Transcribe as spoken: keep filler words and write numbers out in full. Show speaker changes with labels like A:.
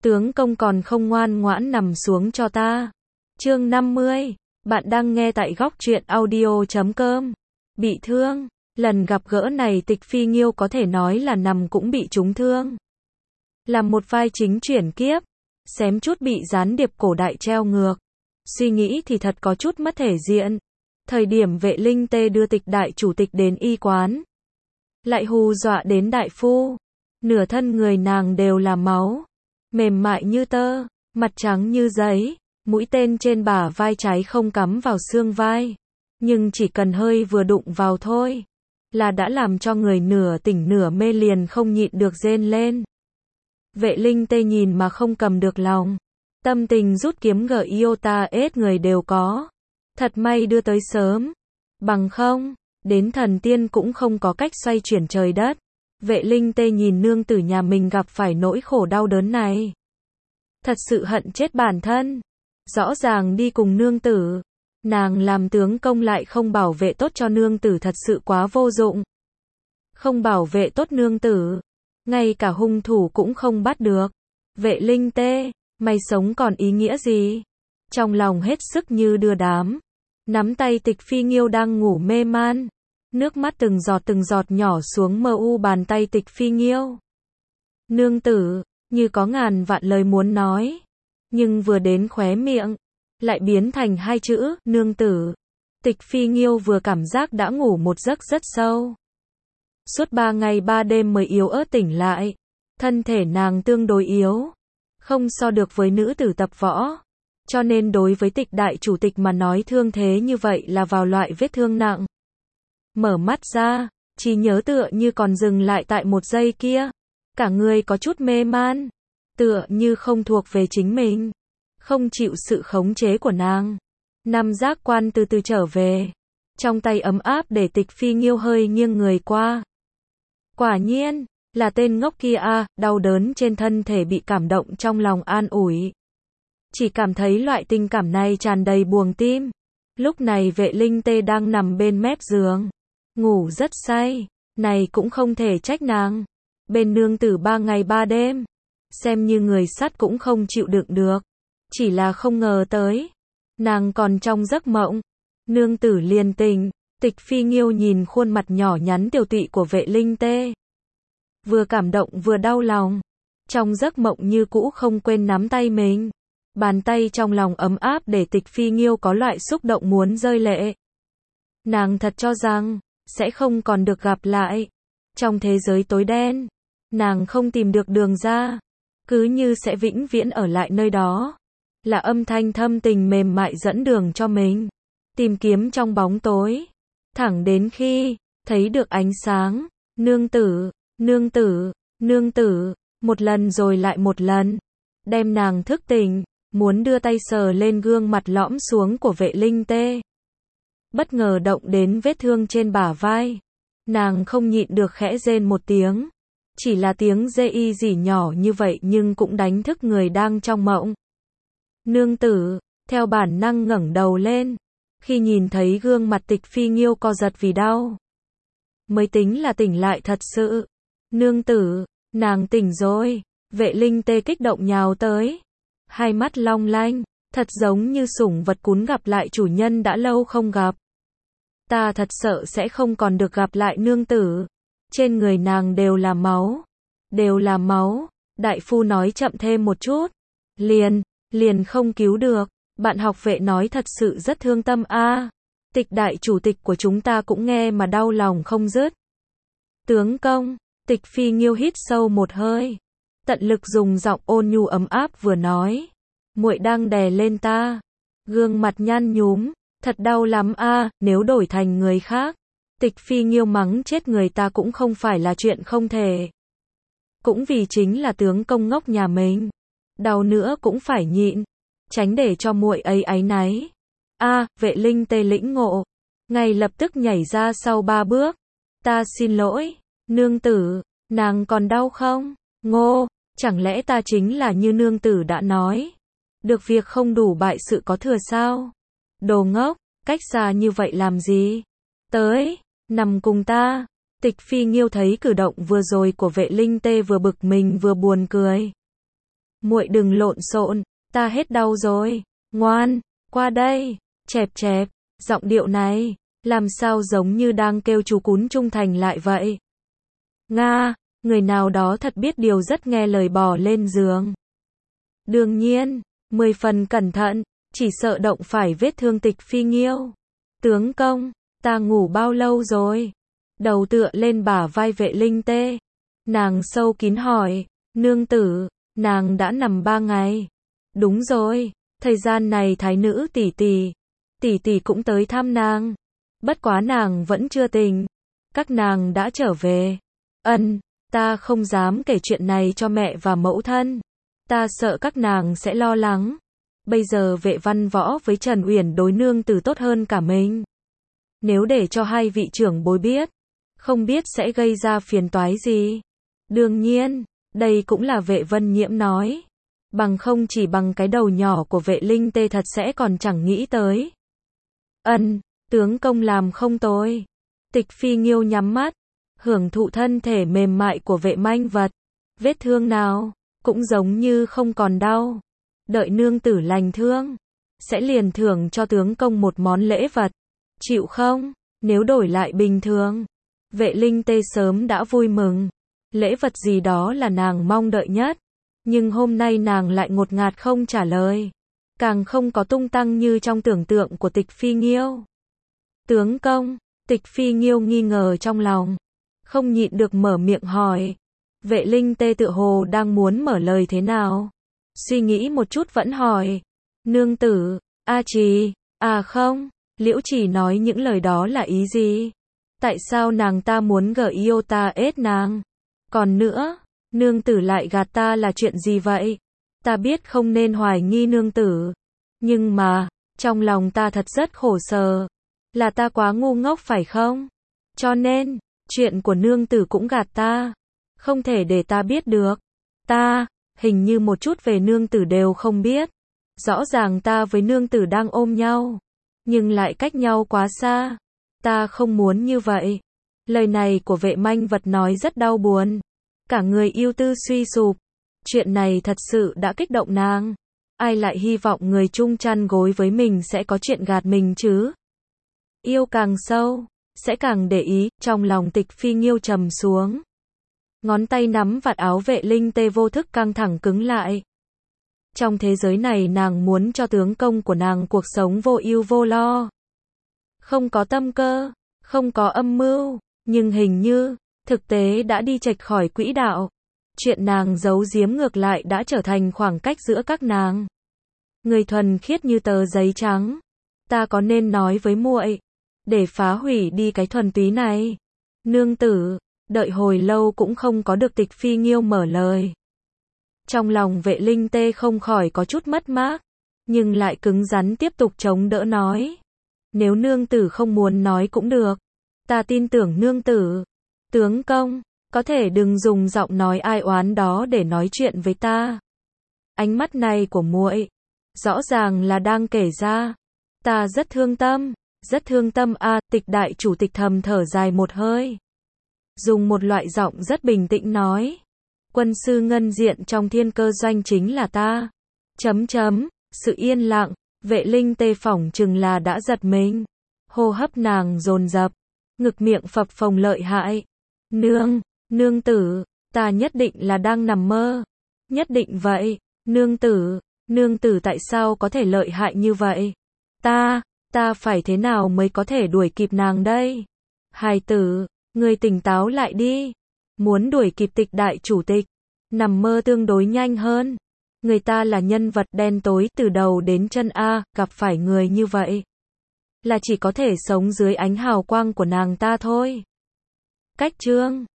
A: tướng công còn không ngoan ngoãn nằm xuống cho ta. Chương năm mươi, bạn đang nghe tại góc truyện audio chấm com. Bị thương, lần gặp gỡ này Tịch Phi Nghiêu có thể nói là nằm cũng bị trúng thương. Làm một vai chính chuyển kiếp, xém chút bị gián điệp cổ đại treo ngược. Suy nghĩ thì thật có chút mất thể diện. Thời điểm Vệ Linh Tê đưa Tịch đại chủ tịch đến y quán, lại hù dọa đến đại phu. Nửa thân người nàng đều là máu, mềm mại như tơ, mặt trắng như giấy, mũi tên trên bả vai trái không cắm vào xương vai, nhưng chỉ cần hơi vừa đụng vào thôi, là đã làm cho người nửa tỉnh nửa mê liền không nhịn được rên lên. Vệ Linh Tê nhìn mà không cầm được lòng, tâm tình rút kiếm gở iota ết người đều có. Thật may đưa tới sớm, bằng không, đến thần tiên cũng không có cách xoay chuyển trời đất. Vệ Linh Tê nhìn nương tử nhà mình gặp phải nỗi khổ đau đớn này, thật sự hận chết bản thân. Rõ ràng đi cùng nương tử, nàng làm tướng công lại không bảo vệ tốt cho nương tử, thật sự quá vô dụng. Không bảo vệ tốt nương tử, ngay cả hung thủ cũng không bắt được. Vệ Linh Tê, mày sống còn ý nghĩa gì? Trong lòng hết sức như đưa đám, nắm tay Tịch Phi Nghiêu đang ngủ mê man. Nước mắt từng giọt từng giọt nhỏ xuống mờ u bàn tay Tịch Phi Nghiêu. Nương tử, như có ngàn vạn lời muốn nói, nhưng vừa đến khóe miệng, lại biến thành hai chữ, nương tử. Tịch Phi Nghiêu vừa cảm giác đã ngủ một giấc rất sâu. Suốt ba ngày ba đêm mới yếu ớt tỉnh lại. Thân thể nàng tương đối yếu, không so được với nữ tử tập võ. Cho nên đối với Tịch đại chủ tịch mà nói thương thế như vậy là vào loại vết thương nặng. Mở mắt ra, chỉ nhớ tựa như còn dừng lại tại một giây kia. Cả người có chút mê man, tựa như không thuộc về chính mình, không chịu sự khống chế của nàng. Năm giác quan từ từ trở về, trong tay ấm áp để Tịch Phi Nghiêu hơi nghiêng người qua. Quả nhiên, là tên ngốc kia a, đau đớn trên thân thể bị cảm động trong lòng an ủi. Chỉ cảm thấy loại tình cảm này tràn đầy buồng tim. Lúc này Vệ Linh Tê đang nằm bên mép giường, ngủ rất say, này cũng không thể trách nàng. Bên nương tử ba ngày ba đêm, xem như người sắt cũng không chịu đựng được. Chỉ là không ngờ tới, nàng còn trong giấc mộng. Nương tử liền tỉnh. Tịch Phi Nghiêu nhìn khuôn mặt nhỏ nhắn tiều tụy của Vệ Linh Tê, vừa cảm động vừa đau lòng. Trong giấc mộng như cũ không quên nắm tay mình. Bàn tay trong lòng ấm áp để Tịch Phi Nghiêu có loại xúc động muốn rơi lệ. Nàng thật cho rằng sẽ không còn được gặp lại. Trong thế giới tối đen, nàng không tìm được đường ra, cứ như sẽ vĩnh viễn ở lại nơi đó. Là âm thanh thâm tình mềm mại dẫn đường cho mình, tìm kiếm trong bóng tối, thẳng đến khi thấy được ánh sáng. Nương tử, nương tử, nương tử, một lần rồi lại một lần, đem nàng thức tỉnh, muốn đưa tay sờ lên gương mặt lõm xuống của Vệ Linh Tê. Bất ngờ động đến vết thương trên bả vai, nàng không nhịn được khẽ rên một tiếng. Chỉ là tiếng rê y gì nhỏ như vậy nhưng cũng đánh thức người đang trong mộng. Nương tử, theo bản năng ngẩng đầu lên, khi nhìn thấy gương mặt Tịch Phi Nghiêu co giật vì đau, mới tính là tỉnh lại thật sự. Nương tử, nàng tỉnh rồi. Vệ Linh Tê kích động nhào tới, hai mắt long lanh, thật giống như sủng vật cún gặp lại chủ nhân đã lâu không gặp. Ta thật sợ sẽ không còn được gặp lại nương tử. Trên người nàng đều là máu, đều là máu. Đại phu nói chậm thêm một chút, liền, liền không cứu được. Bạn học Vệ nói thật sự rất thương tâm a. À, Tịch đại chủ tịch của chúng ta cũng nghe mà đau lòng không dứt. Tướng công, Tịch Phi Nghiêu hít sâu một hơi, tận lực dùng giọng ôn nhu ấm áp vừa nói, muội đang đè lên ta, gương mặt nhăn nhúm, thật đau lắm a. À, nếu đổi thành người khác, Tịch Phi Nghiêu mắng chết người ta cũng không phải là chuyện không thể. Cũng vì chính là tướng công ngốc nhà mình, đau nữa cũng phải nhịn, tránh để cho muội ấy áy náy. A, à, Vệ Linh Tê lĩnh ngộ, ngay lập tức nhảy ra sau ba bước. Ta xin lỗi, nương tử, nàng còn đau không? Ngô, chẳng lẽ ta chính là như nương tử đã nói, được việc không đủ bại sự có thừa sao? Đồ ngốc, cách xa như vậy làm gì? Tới, nằm cùng ta. Tịch Phi Nghiêu thấy cử động vừa rồi của Vệ Linh Tê vừa bực mình vừa buồn cười. muội đừng lộn xộn, ta hết đau rồi. Ngoan, qua đây. Chẹp chẹp, giọng điệu này, làm sao giống như đang kêu chú cún trung thành lại vậy. Nga, người nào đó thật biết điều rất nghe lời bò lên giường. Đương nhiên, mười phần cẩn thận, chỉ sợ động phải vết thương Tịch Phi Nghiêu. Tướng công, ta ngủ bao lâu rồi? Đầu tựa lên bả vai Vệ Linh Tê. Nàng sâu kín hỏi, nương tử, nàng đã nằm ba ngày. Đúng rồi, thời gian này thái nữ tỷ tỷ, tỷ tỷ cũng tới thăm nàng. Bất quá nàng vẫn chưa tỉnh. Các nàng đã trở về. Ân, ta không dám kể chuyện này cho mẹ và mẫu thân. Ta sợ các nàng sẽ lo lắng. Bây giờ Vệ Văn Võ với Trần Uyển đối nương tử tốt hơn cả mình. Nếu để cho hai vị trưởng bối biết, không biết sẽ gây ra phiền toái gì. Đương nhiên, đây cũng là Vệ Vân Nhiễm nói. Bằng không chỉ bằng cái đầu nhỏ của Vệ Linh Tê thật sẽ còn chẳng nghĩ tới. Ân, tướng công làm không tồi. Tịch Phi Nghiêu nhắm mắt, hưởng thụ thân thể mềm mại của Vệ Manh Vật. Vết thương nào, cũng giống như không còn đau. Đợi nương tử lành thương, sẽ liền thưởng cho tướng công một món lễ vật. Chịu không? Nếu đổi lại bình thường, Vệ Linh Tê sớm đã vui mừng. Lễ vật gì đó là nàng mong đợi nhất. Nhưng hôm nay nàng lại ngột ngạt không trả lời. Càng không có tung tăng như trong tưởng tượng của Tịch Phi Nghiêu. Tướng công, Tịch Phi Nghiêu nghi ngờ trong lòng. Không nhịn được mở miệng hỏi. Vệ Linh Tê tựa hồ đang muốn mở lời thế nào. Suy nghĩ một chút vẫn hỏi. Nương tử, A Trì, à không, Liễu Trì nói những lời đó là ý gì? Tại sao nàng ta muốn gờ yêu ta ết nàng? Còn nữa, nương tử lại gạt ta là chuyện gì vậy? Ta biết không nên hoài nghi nương tử. Nhưng mà, trong lòng ta thật rất khổ sở. Là ta quá ngu ngốc phải không? Cho nên, chuyện của nương tử cũng gạt ta. Không thể để ta biết được. Ta, hình như một chút về nương tử đều không biết. Rõ ràng ta với nương tử đang ôm nhau. Nhưng lại cách nhau quá xa. Ta không muốn như vậy. Lời này của Vệ Manh Vật nói rất đau buồn. Cả người yêu tư suy sụp. Chuyện này thật sự đã kích động nàng. Ai lại hy vọng người chung chăn gối với mình sẽ có chuyện gạt mình chứ? Yêu càng sâu, sẽ càng để ý, trong lòng Tịch Phi Nghiêu trầm xuống. Ngón tay nắm vạt áo Vệ Linh Tê vô thức căng thẳng cứng lại. Trong thế giới này nàng muốn cho tướng công của nàng cuộc sống vô ưu vô lo. Không có tâm cơ, không có âm mưu, nhưng hình như, thực tế đã đi chệch khỏi quỹ đạo. Chuyện nàng giấu giếm ngược lại đã trở thành khoảng cách giữa các nàng. Người thuần khiết như tờ giấy trắng. Ta có nên nói với muội, để phá hủy đi cái thuần túy này? Nương tử, đợi hồi lâu cũng không có được Tịch Phi Nghiêu mở lời. Trong lòng Vệ Linh Tê không khỏi có chút mất mát, nhưng lại cứng rắn tiếp tục chống đỡ nói. Nếu nương tử không muốn nói cũng được. Ta tin tưởng nương tử. Tướng công, có thể đừng dùng giọng nói ai oán đó để nói chuyện với ta. Ánh mắt này của muội, rõ ràng là đang kể ra. Ta rất thương tâm, rất thương tâm a. À, Tịch đại chủ tịch thầm thở dài một hơi. Dùng một loại giọng rất bình tĩnh nói. Quân sư ngân diện trong thiên cơ doanh chính là ta. Chấm chấm, sự yên lặng, Vệ Linh Tê phỏng chừng là đã giật mình. Hô hấp nàng dồn dập, ngực miệng phập phồng lợi hại. Nương, nương tử, ta nhất định là đang nằm mơ. Nhất định vậy, nương tử, nương tử tại sao có thể lợi hại như vậy? Ta, ta phải thế nào mới có thể đuổi kịp nàng đây? Hài tử, ngươi tỉnh táo lại đi. Muốn đuổi kịp Tịch đại chủ tịch, nằm mơ tương đối nhanh hơn. Người ta là nhân vật đen tối từ đầu đến chân a, gặp phải người như vậy là chỉ có thể sống dưới ánh hào quang của nàng ta thôi. Cách chương